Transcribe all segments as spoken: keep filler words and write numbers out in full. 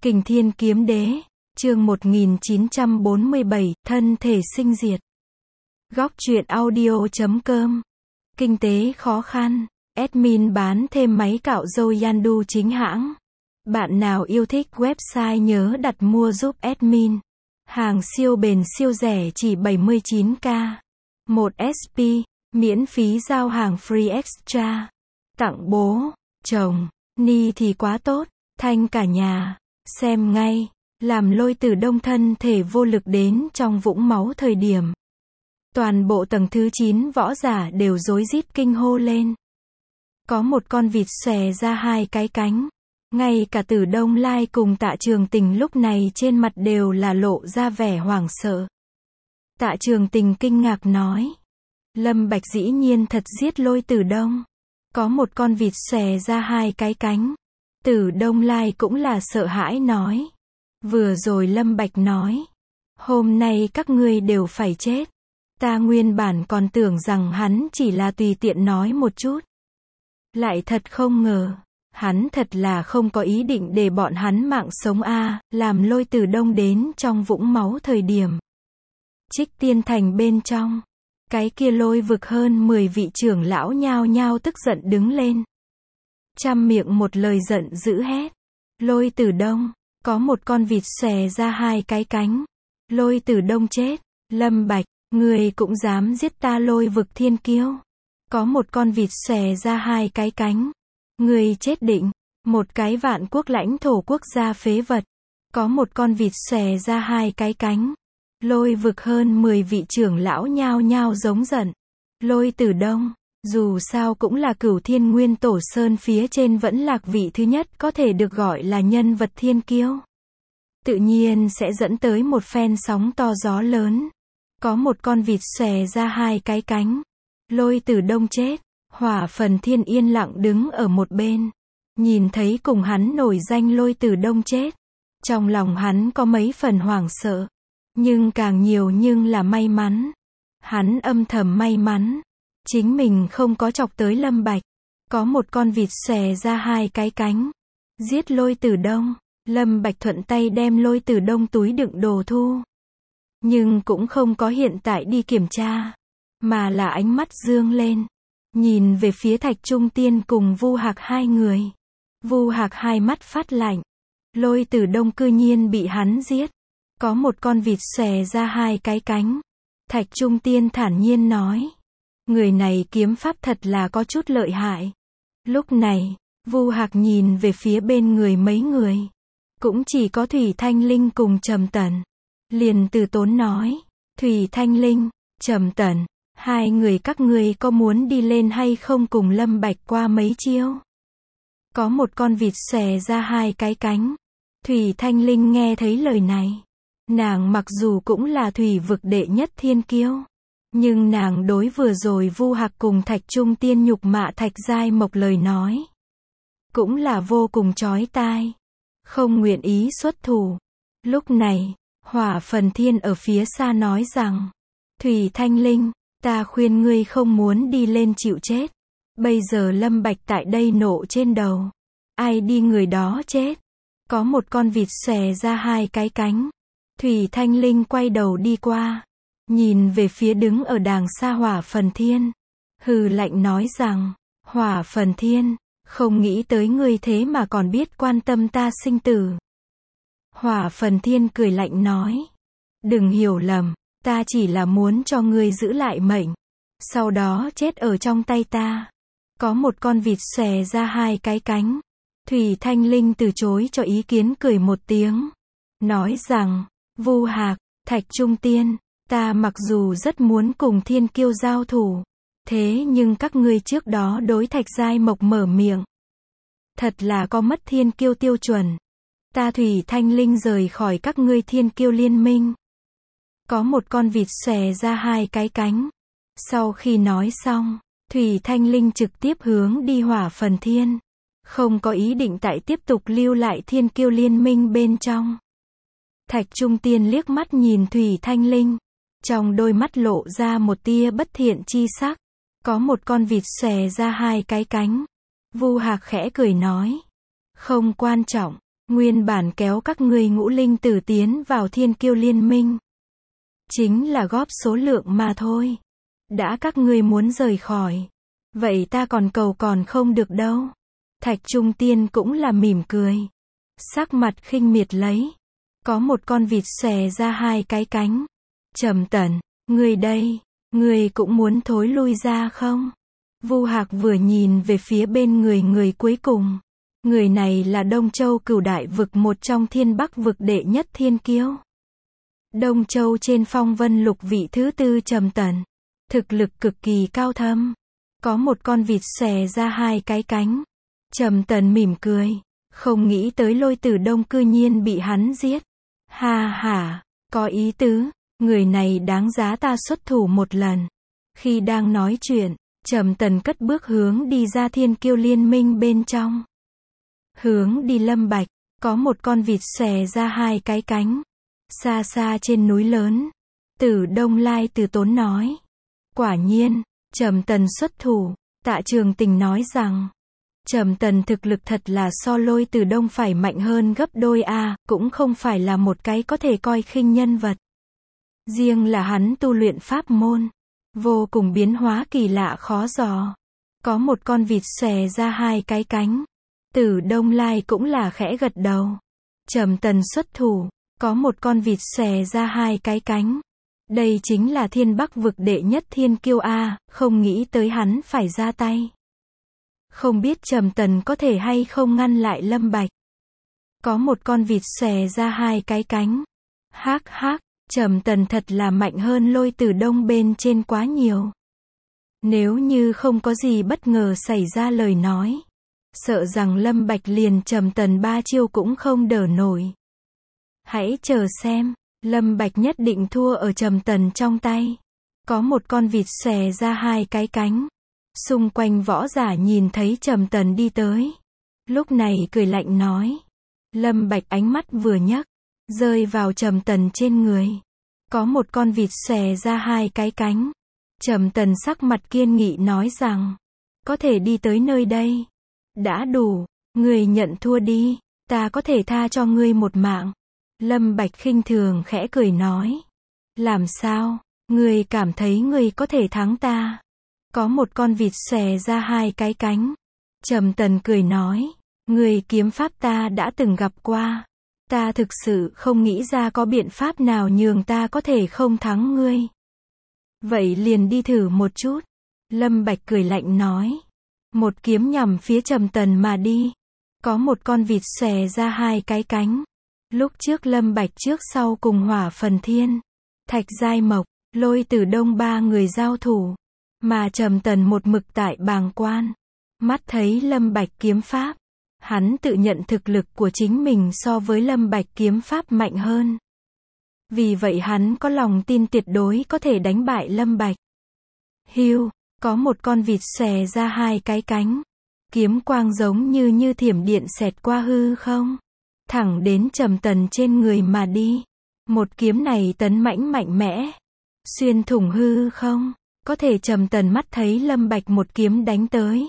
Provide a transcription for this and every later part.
Kình Thiên Kiếm Đế, chương một nghìn chín trăm bốn mươi bảy, thân thể sinh diệt. Góc truyện audio chấm com. Kinh tế khó khăn. Admin bán thêm máy cạo râu Yandu chính hãng. Bạn nào yêu thích website nhớ đặt mua giúp admin. Hàng siêu bền siêu rẻ chỉ bảy mươi chín k. một ét pê, miễn phí giao hàng free extra. Tặng bố, chồng, ni thì quá tốt, thanh cả nhà. Xem ngay, làm Lôi Tử Đông thân thể vô lực đến trong vũng máu thời điểm. Toàn bộ tầng thứ chín võ giả đều rối rít kinh hô lên. Có một con vịt xòe ra hai cái cánh. Ngay cả Tử Đông Lai cùng Tạ Trường Tình lúc này trên mặt đều là lộ ra vẻ hoảng sợ. Tạ Trường Tình kinh ngạc nói. Lâm Bạch dĩ nhiên thật giết Lôi Tử Đông. Có một con vịt xòe ra hai cái cánh. Tử Đông Lai cũng là sợ hãi nói. Vừa rồi Lâm Bạch nói. Hôm nay các ngươi đều phải chết. Ta nguyên bản còn tưởng rằng hắn chỉ là tùy tiện nói một chút. Lại thật không ngờ. Hắn thật là không có ý định để bọn hắn mạng sống a, à, làm Lôi Tử Đông đến trong vũng máu thời điểm. Trích Tiên Thành bên trong. Cái kia Lôi vực hơn mười vị trưởng lão nhao nhao tức giận đứng lên. Trăm miệng một lời giận dữ hét. Lôi Tử Đông, có một con vịt xòe ra hai cái cánh. Lôi Tử Đông chết. Lâm Bạch, người cũng dám giết ta Lôi vực thiên kiêu. Có một con vịt xòe ra hai cái cánh. Người chết định. Một cái vạn quốc lãnh thổ quốc gia phế vật. Có một con vịt xòe ra hai cái cánh. Lôi vực hơn mười vị trưởng lão nhao nhao giống giận. Lôi Tử Đông, dù sao cũng là Cửu Thiên Nguyên Tổ Sơn phía trên vẫn lạc vị thứ nhất có thể được gọi là nhân vật thiên kiêu. Tự nhiên sẽ dẫn tới một phen sóng to gió lớn. Có một con vịt xòe ra hai cái cánh. Lôi Tử Đông chết. Hỏa Phần Thiên yên lặng đứng ở một bên. Nhìn thấy cùng hắn nổi danh Lôi Tử Đông chết. Trong lòng hắn có mấy phần hoảng sợ. Nhưng càng nhiều nhưng là may mắn. Hắn âm thầm may mắn. Chính mình không có chọc tới Lâm Bạch. Có một con vịt xòe ra hai cái cánh. Giết Lôi Tử Đông. Lâm Bạch thuận tay đem Lôi Tử Đông túi đựng đồ thu. Nhưng cũng không có hiện tại đi kiểm tra. Mà là ánh mắt dương lên. Nhìn về phía Thạch Trung Tiên cùng Vu Hạc hai người. Vu Hạc hai mắt phát lạnh. Lôi Tử Đông cư nhiên bị hắn giết. Có một con vịt xòe ra hai cái cánh. Thạch Trung Tiên thản nhiên nói. Người này kiếm pháp thật là có chút lợi hại. Lúc này, Vu Hạc nhìn về phía bên người mấy người. Cũng chỉ có Thủy Thanh Linh cùng Trầm Tần. Liền từ tốn nói. Thủy Thanh Linh, Trầm Tần, hai người các ngươi có muốn đi lên hay không cùng Lâm Bạch qua mấy chiêu? Có một con vịt xòe ra hai cái cánh. Thủy Thanh Linh nghe thấy lời này. Nàng mặc dù cũng là thủy vực đệ nhất thiên kiêu. Nhưng nàng đối vừa rồi Vu Hạc cùng Thạch Trung Tiên nhục mạ Thạch Giai Mộc lời nói. Cũng là vô cùng chói tai. Không nguyện ý xuất thủ. Lúc này, Hỏa Phần Thiên ở phía xa nói rằng. Thủy Thanh Linh, ta khuyên ngươi không muốn đi lên chịu chết. Bây giờ Lâm Bạch tại đây nộ trên đầu. Ai đi người đó chết. Có một con vịt xòe ra hai cái cánh. Thủy Thanh Linh quay đầu đi qua. Nhìn về phía đứng ở đàng xa Hỏa Phần Thiên. Hừ lạnh nói rằng. Hỏa Phần Thiên, không nghĩ tới ngươi thế mà còn biết quan tâm ta sinh tử. Hỏa Phần Thiên cười lạnh nói. Đừng hiểu lầm. Ta chỉ là muốn cho ngươi giữ lại mệnh. Sau đó chết ở trong tay ta. Có một con vịt xòe ra hai cái cánh. Thủy Thanh Linh từ chối cho ý kiến cười một tiếng. Nói rằng. Vu Hạc, Thạch Trung Tiên, ta mặc dù rất muốn cùng thiên kiêu giao thủ. Thế nhưng các ngươi trước đó đối Thạch Giai Mộc mở miệng. Thật là có mất thiên kiêu tiêu chuẩn. Ta Thủy Thanh Linh rời khỏi các ngươi thiên kiêu liên minh. Có một con vịt xòe ra hai cái cánh. Sau khi nói xong, Thủy Thanh Linh trực tiếp hướng đi Hỏa Phần Thiên. Không có ý định tại tiếp tục lưu lại thiên kiêu liên minh bên trong. Thạch Trung Tiên liếc mắt nhìn Thủy Thanh Linh. Trong đôi mắt lộ ra một tia bất thiện chi sắc. Có một con vịt xòe ra hai cái cánh. Vu Hạc khẽ cười nói. Không quan trọng. Nguyên bản kéo các ngươi ngũ linh tử tiến vào thiên kiêu liên minh. Chính là góp số lượng mà thôi. Đã các ngươi muốn rời khỏi. Vậy ta còn cầu còn không được đâu. Thạch Trung Tiên cũng là mỉm cười. Sắc mặt khinh miệt lấy. Có một con vịt xòe ra hai cái cánh. Trầm Tần, ngươi đây, ngươi cũng muốn thối lui ra không? Vu Hạc vừa nhìn về phía bên người người cuối cùng. Người này là Đông Châu Cửu Đại Vực, một trong Thiên Bắc Vực đệ nhất thiên kiêu. Đông Châu trên phong vân lục vị thứ tư Trầm Tần. Thực lực cực kỳ cao thâm. Có một con vịt xòe ra hai cái cánh. Trầm Tần mỉm cười. Không nghĩ tới Lôi Tử Đông cư nhiên bị hắn giết. Ha ha, có ý tứ. Người này đáng giá ta xuất thủ một lần. Khi đang nói chuyện, Trầm Tần cất bước hướng đi ra thiên kiêu liên minh bên trong. Hướng đi Lâm Bạch, có một con vịt xòe ra hai cái cánh. Xa xa trên núi lớn, Tử Đông Lai từ tốn nói. Quả nhiên, Trầm Tần xuất thủ. Tạ Trường Tình nói rằng, Trầm Tần thực lực thật là so Lôi Tử Đông phải mạnh hơn gấp đôi a, cũng không phải là một cái có thể coi khinh nhân vật. Riêng là hắn tu luyện pháp môn, vô cùng biến hóa kỳ lạ khó dò. Có một con vịt xòe ra hai cái cánh. Tử Đông Lai cũng là khẽ gật đầu. Trầm Tần xuất thủ, có một con vịt xòe ra hai cái cánh. Đây chính là Thiên Bắc Vực đệ nhất thiên kiêu a, không nghĩ tới hắn phải ra tay. Không biết Trầm Tần có thể hay không ngăn lại Lâm Bạch. Có một con vịt xòe ra hai cái cánh. Hắc hắc, Trầm Tần thật là mạnh hơn Lôi Tử Đông bên trên quá nhiều. Nếu như không có gì bất ngờ xảy ra lời nói, sợ rằng Lâm Bạch liền Trầm Tần ba chiêu cũng không đỡ nổi. Hãy chờ xem, Lâm Bạch nhất định thua ở Trầm Tần trong tay. Có một con vịt xòe ra hai cái cánh. Xung quanh võ giả nhìn thấy Trầm Tần đi tới. Lúc này cười lạnh nói. Lâm Bạch ánh mắt vừa nhấc, rơi vào Trầm Tần trên người. Có một con vịt xòe ra hai cái cánh. Trầm Tần sắc mặt kiên nghị nói rằng, có thể đi tới nơi đây. Đã đủ, ngươi nhận thua đi, ta có thể tha cho ngươi một mạng. Lâm Bạch khinh thường khẽ cười nói. Làm sao, ngươi cảm thấy ngươi có thể thắng ta? Có một con vịt xòe ra hai cái cánh. Trầm Tần cười nói, ngươi kiếm pháp ta đã từng gặp qua. Ta thực sự không nghĩ ra có biện pháp nào nhường ta có thể không thắng ngươi. Vậy liền đi thử một chút. Lâm Bạch cười lạnh nói. Một kiếm nhằm phía Trầm Tần mà đi. Có một con vịt xòe ra hai cái cánh. Lúc trước Lâm Bạch trước sau cùng Hỏa Phần Thiên, Thạch Giai Mộc, Lôi Tử Đông ba người giao thủ. Mà Trầm Tần một mực tại bàng quan. Mắt thấy Lâm Bạch kiếm pháp. Hắn tự nhận thực lực của chính mình so với Lâm Bạch kiếm pháp mạnh hơn. Vì vậy hắn có lòng tin tuyệt đối có thể đánh bại Lâm Bạch. Hưu, có một con vịt xòe ra hai cái cánh. Kiếm quang giống như như thiểm điện xẹt qua hư không. Thẳng đến Trầm Tần trên người mà đi. Một kiếm này tấn mãnh mạnh mẽ. Xuyên thủng hư không. Có thể Trầm Tần mắt thấy Lâm Bạch một kiếm đánh tới.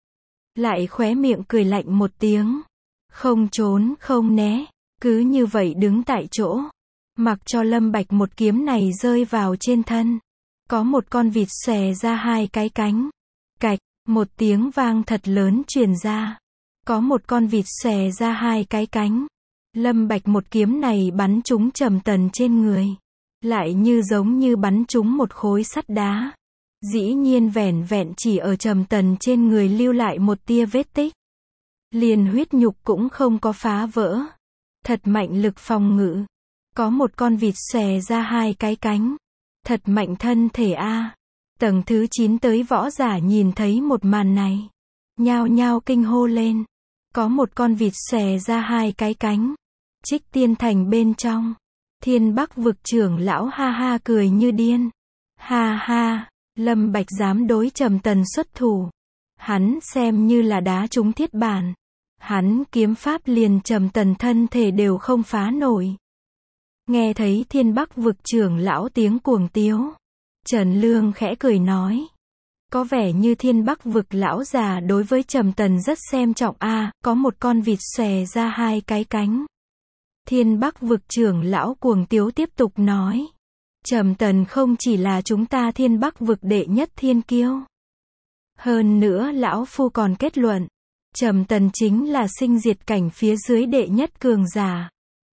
Lại khóe miệng cười lạnh một tiếng. Không trốn không né. Cứ như vậy đứng tại chỗ. Mặc cho Lâm Bạch một kiếm này rơi vào trên thân. Có một con vịt xòe ra hai cái cánh. Cạch, một tiếng vang thật lớn truyền ra. Có một con vịt xòe ra hai cái cánh. Lâm Bạch một kiếm này bắn trúng Trầm Tần trên người. Lại như giống như bắn trúng một khối sắt đá. Dĩ nhiên vẻn vẹn chỉ ở Trầm Tần trên người lưu lại một tia vết tích. Liền huyết nhục cũng không có phá vỡ. Thật mạnh lực phòng ngự. Có một con vịt xòe ra hai cái cánh. Thật mạnh thân thể a. Tầng thứ chín tới võ giả nhìn thấy một màn này. Nhao nhao kinh hô lên. Có một con vịt xòe ra hai cái cánh. Trích Tiên Thành bên trong. Thiên Bắc Vực trưởng lão ha ha cười như điên. Ha ha, Lâm Bạch dám đối Trầm Tần xuất thủ. Hắn xem như là đá trúng thiết bản. Hắn kiếm pháp liền Trầm Tần thân thể đều không phá nổi. Nghe thấy Thiên Bắc Vực trưởng lão tiếng cuồng tiếu. Trần Lương khẽ cười nói. Có vẻ như Thiên Bắc vực lão già đối với Trầm Tần rất xem trọng a, à, có một con vịt xòe ra hai cái cánh. Thiên Bắc vực trưởng lão Cuồng Tiếu tiếp tục nói. Trầm Tần không chỉ là chúng ta Thiên Bắc vực đệ nhất thiên kiêu. Hơn nữa lão phu còn kết luận, Trầm Tần chính là sinh diệt cảnh phía dưới đệ nhất cường giả.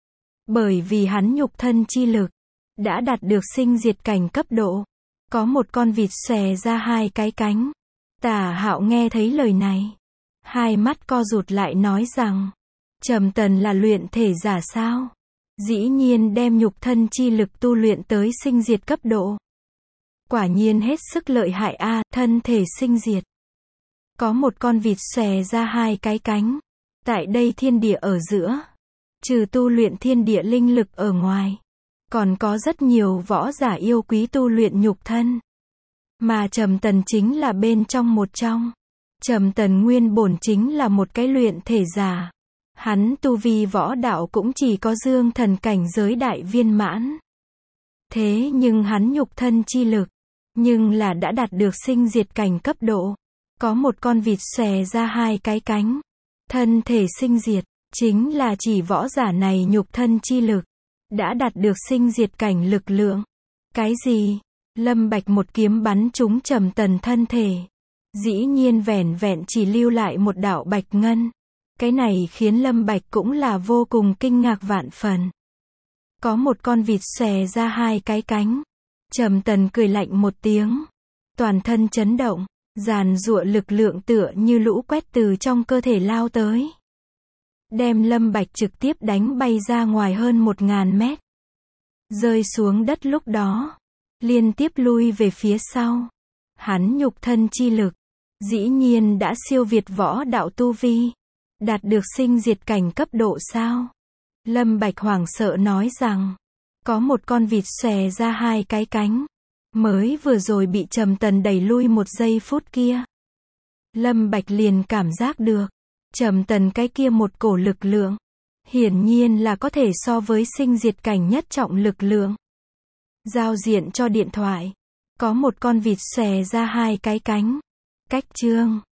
Bởi vì hắn nhục thân chi lực đã đạt được sinh diệt cảnh cấp độ. Có một con vịt xòe ra hai cái cánh. Tả Hạo nghe thấy lời này, hai mắt co rụt lại nói rằng, Trầm Tần là luyện thể giả sao? Dĩ nhiên đem nhục thân chi lực tu luyện tới sinh diệt cấp độ. Quả nhiên hết sức lợi hại a, à, thân thể sinh diệt. Có một con vịt xòe ra hai cái cánh. Tại đây thiên địa ở giữa, trừ tu luyện thiên địa linh lực ở ngoài, còn có rất nhiều võ giả yêu quý tu luyện nhục thân. Mà Trầm Tần chính là bên trong một trong. Trầm Tần nguyên bổn chính là một cái luyện thể giả. Hắn tu vi võ đạo cũng chỉ có dương thần cảnh giới đại viên mãn. Thế nhưng hắn nhục thân chi lực, nhưng là đã đạt được sinh diệt cảnh cấp độ. Có một con vịt xòe ra hai cái cánh. Thân thể sinh diệt, chính là chỉ võ giả này nhục thân chi lực đã đạt được sinh diệt cảnh lực lượng. Cái gì? Lâm Bạch một kiếm bắn trúng Trầm Tần thân thể. Dĩ nhiên vẻn vẹn chỉ lưu lại một đạo bạch ngân. Cái này khiến Lâm Bạch cũng là vô cùng kinh ngạc vạn phần. Có một con vịt xòe ra hai cái cánh. Trầm Tần cười lạnh một tiếng. Toàn thân chấn động, giàn giụa lực lượng tựa như lũ quét từ trong cơ thể lao tới. Đem Lâm Bạch trực tiếp đánh bay ra ngoài hơn một ngàn mét. Rơi xuống đất lúc đó, liên tiếp lui về phía sau. Hắn nhục thân chi lực, dĩ nhiên đã siêu việt võ đạo tu vi. Đạt được sinh diệt cảnh cấp độ sao? Lâm Bạch hoảng sợ nói rằng, có một con vịt xòe ra hai cái cánh. Mới vừa rồi bị Trầm Tần đẩy lui một giây phút kia. Lâm Bạch liền cảm giác được, Trầm Tần cái kia một cổ lực lượng, hiển nhiên là có thể so với sinh diệt cảnh nhất trọng lực lượng. Giao diện cho điện thoại, có một con vịt xòe ra hai cái cánh. Cách chương